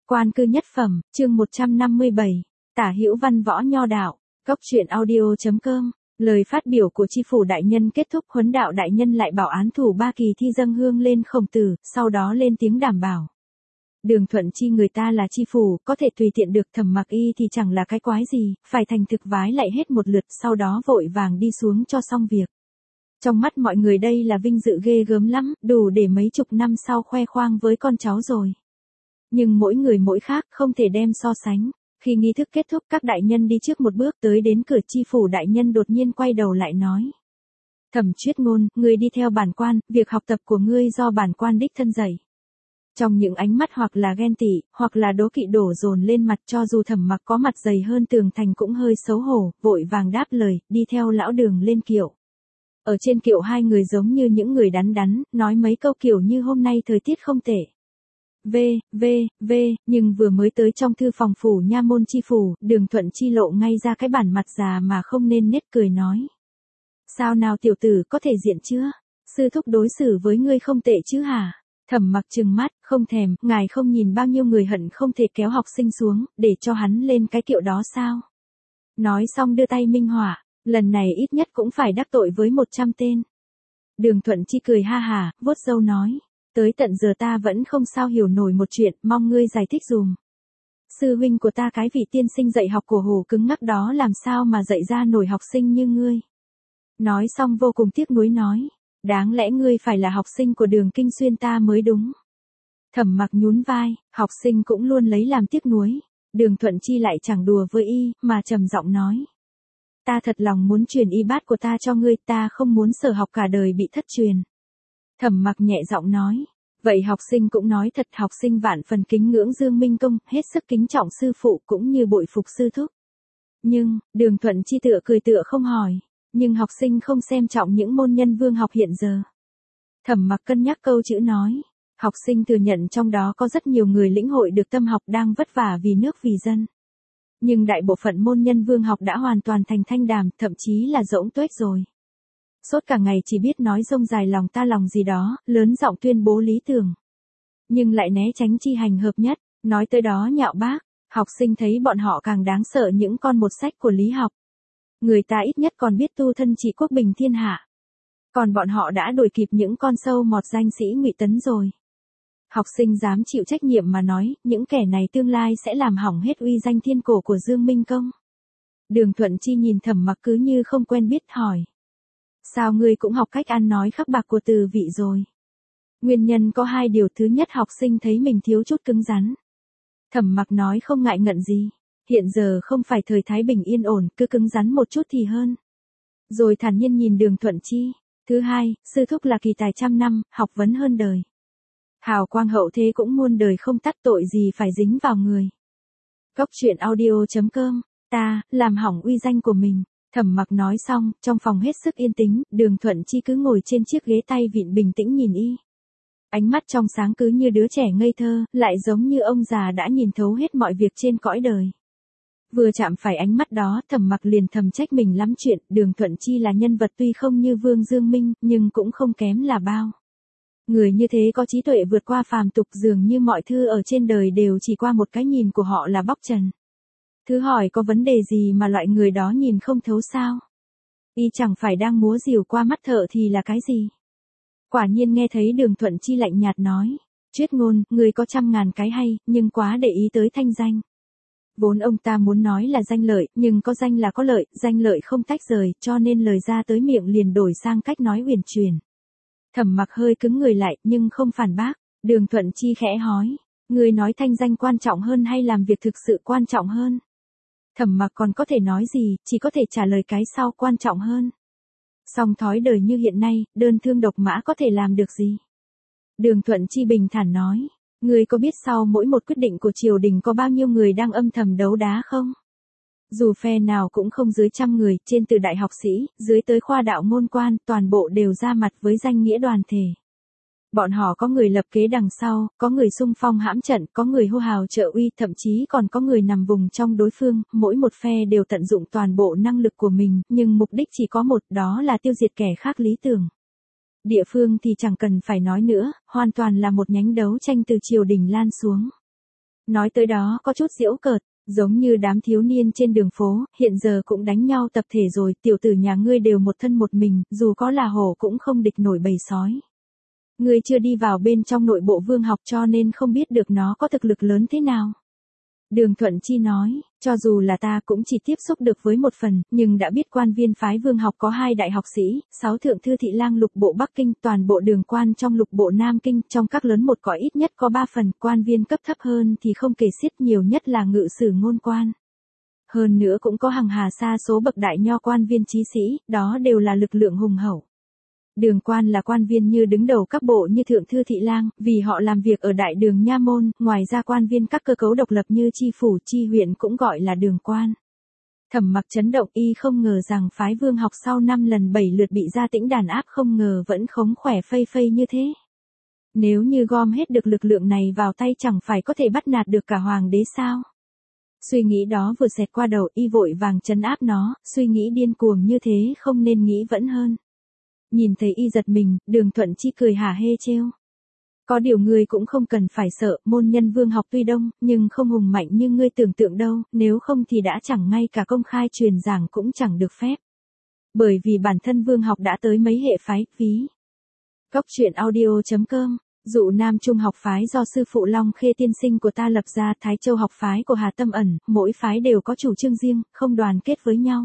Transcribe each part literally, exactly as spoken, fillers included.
Quan cư nhất phẩm, chương một trăm năm mươi bảy, Tả Hữu Văn Võ Nho Đạo, Cốc truyện audio.com. Lời phát biểu của Chi phủ đại nhân kết thúc, Huấn đạo đại nhân lại bảo án thủ ba kỳ thi dâng hương lên Khổng Tử, sau đó lên tiếng đảm bảo. Đường Thuận Chi người ta là chi phủ, có thể tùy tiện được, Thẩm Mặc Y thì chẳng là cái quái gì, phải thành thực vái lại hết một lượt, sau đó vội vàng đi xuống cho xong việc. Trong mắt mọi người đây là vinh dự ghê gớm lắm, đủ để mấy chục năm sau khoe khoang với con cháu rồi. Nhưng mỗi người mỗi khác, không thể đem so sánh. Khi nghi thức kết thúc, các đại nhân đi trước một bước, tới đến cửa, Chi phủ đại nhân đột nhiên quay đầu lại nói: Thẩm Chuyết Ngôn, ngươi đi theo bản quan, việc học tập của ngươi do bản quan đích thân dạy. Trong những ánh mắt hoặc là ghen tị, hoặc là đố kỵ đổ dồn lên mặt, cho dù Thẩm Mặc có mặt dày hơn tường thành cũng hơi xấu hổ, vội vàng đáp lời, đi theo lão Đường lên kiệu. Ở trên kiệu hai người giống như những người đắn đắn, nói mấy câu kiểu như hôm nay thời tiết không tệ. V, V, V, nhưng vừa mới tới trong thư phòng phủ nha môn chi phủ, Đường Thuận Chi lộ ngay ra cái bản mặt già mà không nên nết, cười nói: Sao nào tiểu tử, có thể diện chưa? Sư thúc đối xử với ngươi không tệ chứ hả? Thẩm Mặc trừng mắt, không thèm, ngài không nhìn bao nhiêu người hận không thể kéo học sinh xuống, để cho hắn lên cái kiệu đó sao? Nói xong đưa tay minh họa, lần này ít nhất cũng phải đắc tội với một trăm tên. Đường Thuận Chi cười ha hà, vuốt râu nói: Tới tận giờ ta vẫn không sao hiểu nổi một chuyện, mong ngươi giải thích dùm. Sư huynh của ta cái vị tiên sinh dạy học của Hồ cứng ngắc đó làm sao mà dạy ra nổi học sinh như ngươi. Nói xong vô cùng tiếc nuối nói: Đáng lẽ ngươi phải là học sinh của Đường Kinh Xuyên ta mới đúng. Thẩm Mặc nhún vai, học sinh cũng luôn lấy làm tiếc nuối. Đường Thuận Chi lại chẳng đùa với y, mà trầm giọng nói: Ta thật lòng muốn truyền y bát của ta cho ngươi, ta không muốn sở học cả đời bị thất truyền. Thẩm Mặc nhẹ giọng nói: Vậy học sinh cũng nói thật, học sinh vạn phần kính ngưỡng Dương Minh Công, hết sức kính trọng sư phụ cũng như bội phục sư thúc. Nhưng, Đường Thuận Chi tựa cười tựa không hỏi, nhưng học sinh không xem trọng những môn nhân vương học hiện giờ. Thẩm Mặc cân nhắc câu chữ nói: Học sinh thừa nhận trong đó có rất nhiều người lĩnh hội được tâm học đang vất vả vì nước vì dân. Nhưng đại bộ phận môn nhân vương học đã hoàn toàn thành thanh đàm, thậm chí là rỗng tuếch rồi. Sốt cả ngày chỉ biết nói rông dài lòng ta lòng gì đó, lớn giọng tuyên bố lý tưởng. Nhưng lại né tránh chi hành hợp nhất, nói tới đó nhạo bác, học sinh thấy bọn họ càng đáng sợ những con một sách của lý học. Người ta ít nhất còn biết tu thân trị quốc bình thiên hạ. Còn bọn họ đã đuổi kịp những con sâu mọt danh sĩ Ngụy Tấn rồi. Học sinh dám chịu trách nhiệm mà nói, những kẻ này tương lai sẽ làm hỏng hết uy danh thiên cổ của Dương Minh Công. Đường Thuận Chi nhìn Thẩm Mặc cứ như không quen biết, hỏi: Sao ngươi cũng học cách ăn nói khắc bạc của từ vị rồi? Nguyên nhân có hai điều, thứ nhất học sinh thấy mình thiếu chút cứng rắn. Thẩm Mặc nói không ngại ngận gì. Hiện giờ không phải thời thái bình yên ổn, cứ cứng rắn một chút thì hơn. Rồi thản nhiên nhìn Đường Thuận Chi. Thứ hai, sư thúc là kỳ tài trăm năm, học vấn hơn đời. Hào quang hậu thế cũng muôn đời không tắt, tội gì phải dính vào người. Cốc truyện audio.com. Ta, làm hỏng uy danh của mình. Thẩm Mặc nói xong, trong phòng hết sức yên tĩnh, Đường Thuận Chi cứ ngồi trên chiếc ghế tay vịn bình tĩnh nhìn y. Ánh mắt trong sáng cứ như đứa trẻ ngây thơ, lại giống như ông già đã nhìn thấu hết mọi việc trên cõi đời. Vừa chạm phải ánh mắt đó, Thẩm Mặc liền thầm trách mình lắm chuyện, Đường Thuận Chi là nhân vật tuy không như Vương Dương Minh, nhưng cũng không kém là bao. Người như thế có trí tuệ vượt qua phàm tục, dường như mọi thứ ở trên đời đều chỉ qua một cái nhìn của họ là bóc trần. Thứ hỏi có vấn đề gì mà loại người đó nhìn không thấu sao? Y chẳng phải đang múa rìu qua mắt thợ thì là cái gì? Quả nhiên nghe thấy Đường Thuận Chi lạnh nhạt nói: Chuyết Ngôn, người có trăm ngàn cái hay, nhưng quá để ý tới thanh danh. Vốn ông ta muốn nói là danh lợi, nhưng có danh là có lợi, danh lợi không tách rời, cho nên lời ra tới miệng liền đổi sang cách nói huyền truyền. Thẩm Mặc hơi cứng người lại, nhưng không phản bác. Đường Thuận Chi khẽ hỏi: Người nói thanh danh quan trọng hơn hay làm việc thực sự quan trọng hơn? Thẩm Mặc còn có thể nói gì, chỉ có thể trả lời cái sau, quan trọng hơn. Song thói đời như hiện nay, đơn thương độc mã có thể làm được gì? Đường Thuận Chi bình thản nói: Ngươi có biết sau mỗi một quyết định của triều đình có bao nhiêu người đang âm thầm đấu đá không? Dù phe nào cũng không dưới trăm người, trên từ đại học sĩ, dưới tới khoa đạo môn quan, toàn bộ đều ra mặt với danh nghĩa đoàn thể. Bọn họ có người lập kế đằng sau, có người xung phong hãm trận, có người hô hào trợ uy, thậm chí còn có người nằm vùng trong đối phương, mỗi một phe đều tận dụng toàn bộ năng lực của mình, nhưng mục đích chỉ có một, đó là tiêu diệt kẻ khác lý tưởng. Địa phương thì chẳng cần phải nói nữa, hoàn toàn là một nhánh đấu tranh từ triều đình lan xuống. Nói tới đó có chút giễu cợt, giống như đám thiếu niên trên đường phố, hiện giờ cũng đánh nhau tập thể rồi, tiểu tử nhà ngươi đều một thân một mình, dù có là hổ cũng không địch nổi bầy sói. Ngươi chưa đi vào bên trong nội bộ Vương học cho nên không biết được nó có thực lực lớn thế nào. Đường Thuận Chi nói, cho dù là ta cũng chỉ tiếp xúc được với một phần, nhưng đã biết quan viên phái Vương học có hai đại học sĩ, sáu thượng thư thị lang lục bộ Bắc Kinh, toàn bộ đường quan trong lục bộ Nam Kinh, trong các lớn một cõi ít nhất có ba phần, quan viên cấp thấp hơn thì không kể xiết, nhiều nhất là ngự sử ngôn quan. Hơn nữa cũng có hàng hà sa số bậc đại nho quan viên chí sĩ, đó đều là lực lượng hùng hậu. Đường quan là quan viên như đứng đầu các bộ như thượng thư thị lang, vì họ làm việc ở đại đường nha môn, ngoài ra quan viên các cơ cấu độc lập như chi phủ, chi huyện cũng gọi là đường quan. Thẩm Mặc chấn động, y không ngờ rằng phái Vương học sau năm lần bảy lượt bị Gia Tĩnh đàn áp không ngờ vẫn khống khỏe phây phây như thế. Nếu như gom hết được lực lượng này vào tay chẳng phải có thể bắt nạt được cả hoàng đế sao? Suy nghĩ đó vừa xẹt qua đầu, y vội vàng trấn áp nó, suy nghĩ điên cuồng như thế không nên nghĩ vẫn hơn. Nhìn thấy y giật mình, Đường Thuận Chi cười hả hê trêu. Có điều ngươi cũng không cần phải sợ, môn nhân Vương học tuy đông, nhưng không hùng mạnh như ngươi tưởng tượng đâu, nếu không thì đã chẳng ngay cả công khai truyền giảng cũng chẳng được phép. Bởi vì bản thân Vương học đã tới mấy hệ phái, ví. Cốc truyện audio chấm com, dụ Nam Trung học phái do sư phụ Long Khê tiên sinh của ta lập ra, Thái Châu học phái của Hà Tâm Ẩn, mỗi phái đều có chủ trương riêng, không đoàn kết với nhau.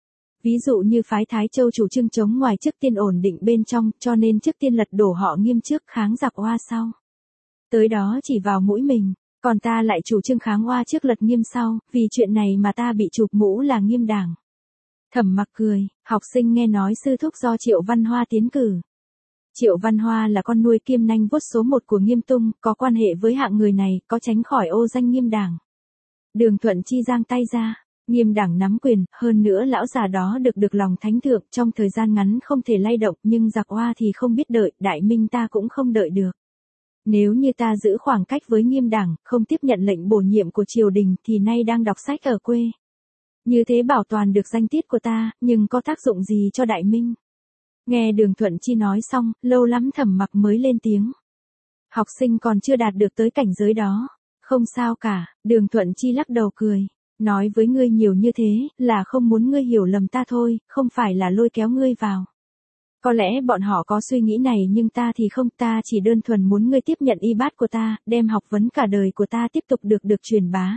Ví dụ như phái Thái Châu chủ trương chống ngoài trước tiên ổn định bên trong, cho nên trước tiên lật đổ họ Nghiêm trước kháng giặc Oa sau. Tới đó chỉ vào mũi mình, còn ta lại chủ trương kháng Oa trước lật Nghiêm sau, vì chuyện này mà ta bị chụp mũ là Nghiêm đảng. Thẩm Mặc cười, học sinh nghe nói sư thúc do Triệu Văn Hoa tiến cử. Triệu Văn Hoa là con nuôi kiêm nanh vuốt số một của Nghiêm Tung, có quan hệ với hạng người này, có tránh khỏi ô danh Nghiêm đảng. Đường Thuận Chi giang tay ra. Nghiêm đảng nắm quyền, hơn nữa lão già đó được được lòng thánh thượng, trong thời gian ngắn không thể lay động, nhưng giặc Oa thì không biết đợi, đại minh ta cũng không đợi được. Nếu như ta giữ khoảng cách với Nghiêm đảng, không tiếp nhận lệnh bổ nhiệm của triều đình thì nay đang đọc sách ở quê. Như thế bảo toàn được danh tiết của ta, nhưng có tác dụng gì cho đại minh? Nghe Đường Thuận Chi nói xong, lâu lắm Thẩm Mặc mới lên tiếng. Học sinh còn chưa đạt được tới cảnh giới đó. Không sao cả, Đường Thuận Chi lắc đầu cười. Nói với ngươi nhiều như thế, là không muốn ngươi hiểu lầm ta thôi, không phải là lôi kéo ngươi vào. Có lẽ bọn họ có suy nghĩ này nhưng ta thì không, ta chỉ đơn thuần muốn ngươi tiếp nhận y bát của ta, đem học vấn cả đời của ta tiếp tục được được truyền bá.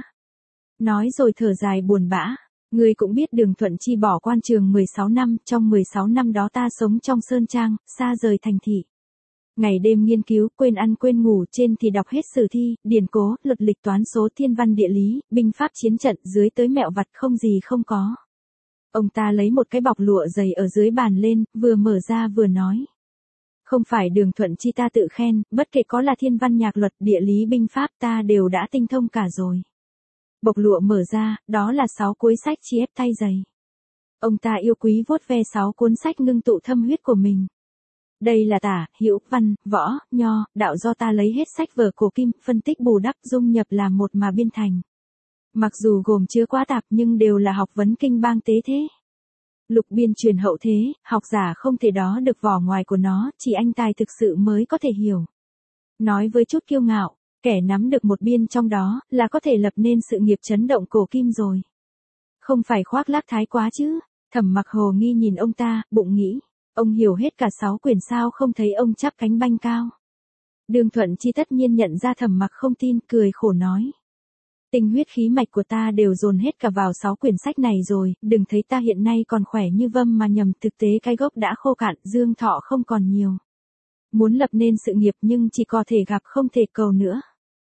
Nói rồi thở dài buồn bã, ngươi cũng biết Đường Thuận Chi bỏ quan trường mười sáu năm, trong mười sáu năm đó ta sống trong sơn trang, xa rời thành thị. Ngày đêm nghiên cứu, quên ăn quên ngủ, trên thì đọc hết sử thi, điển cố, luật lịch toán số thiên văn địa lý, binh pháp chiến trận, dưới tới mẹo vặt không gì không có. Ông ta lấy một cái bọc lụa dày ở dưới bàn lên, vừa mở ra vừa nói. Không phải Đường Thuận Chi ta tự khen, bất kể có là thiên văn nhạc luật, địa lý binh pháp ta đều đã tinh thông cả rồi. Bọc lụa mở ra, đó là sáu cuối sách chi ép tay dày. Ông ta yêu quý vuốt ve sáu cuốn sách ngưng tụ thâm huyết của mình. Đây là tả, hữu, văn, võ, nho, đạo do ta lấy hết sách vở cổ kim, phân tích bù đắp dung nhập làm một mà biên thành. Mặc dù gồm chứa quá tạp nhưng đều là học vấn kinh bang tế thế. Lục biên truyền hậu thế, học giả không thể đó được vỏ ngoài của nó, chỉ anh tài thực sự mới có thể hiểu. Nói với chút kiêu ngạo, kẻ nắm được một biên trong đó, là có thể lập nên sự nghiệp chấn động cổ kim rồi. Không phải khoác lác thái quá chứ, Thẩm Mặc hồ nghi nhìn ông ta, bụng nghĩ. Ông hiểu hết cả sáu quyển sao không thấy ông chắp cánh banh cao. Đường Thuận Chi tất nhiên nhận ra Thẩm Mặc không tin, cười khổ nói. Tinh huyết khí mạch của ta đều dồn hết cả vào sáu quyển sách này rồi, đừng thấy ta hiện nay còn khỏe như vâm mà nhầm, thực tế cái gốc đã khô cạn, dương thọ không còn nhiều. Muốn lập nên sự nghiệp nhưng chỉ có thể gặp không thể cầu nữa.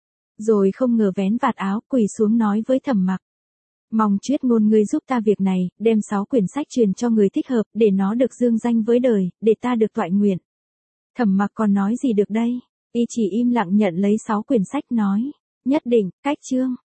Rồi không ngờ vén vạt áo, quỳ xuống nói với Thẩm Mặc. Mong Chuyết Ngôn ngươi giúp ta việc này, đem sáu quyển sách truyền cho người thích hợp, để nó được dương danh với đời, để ta được toại nguyện. Thẩm Mặc còn nói gì được đây, y chỉ im lặng nhận lấy sáu quyển sách nói, nhất định, cách chương.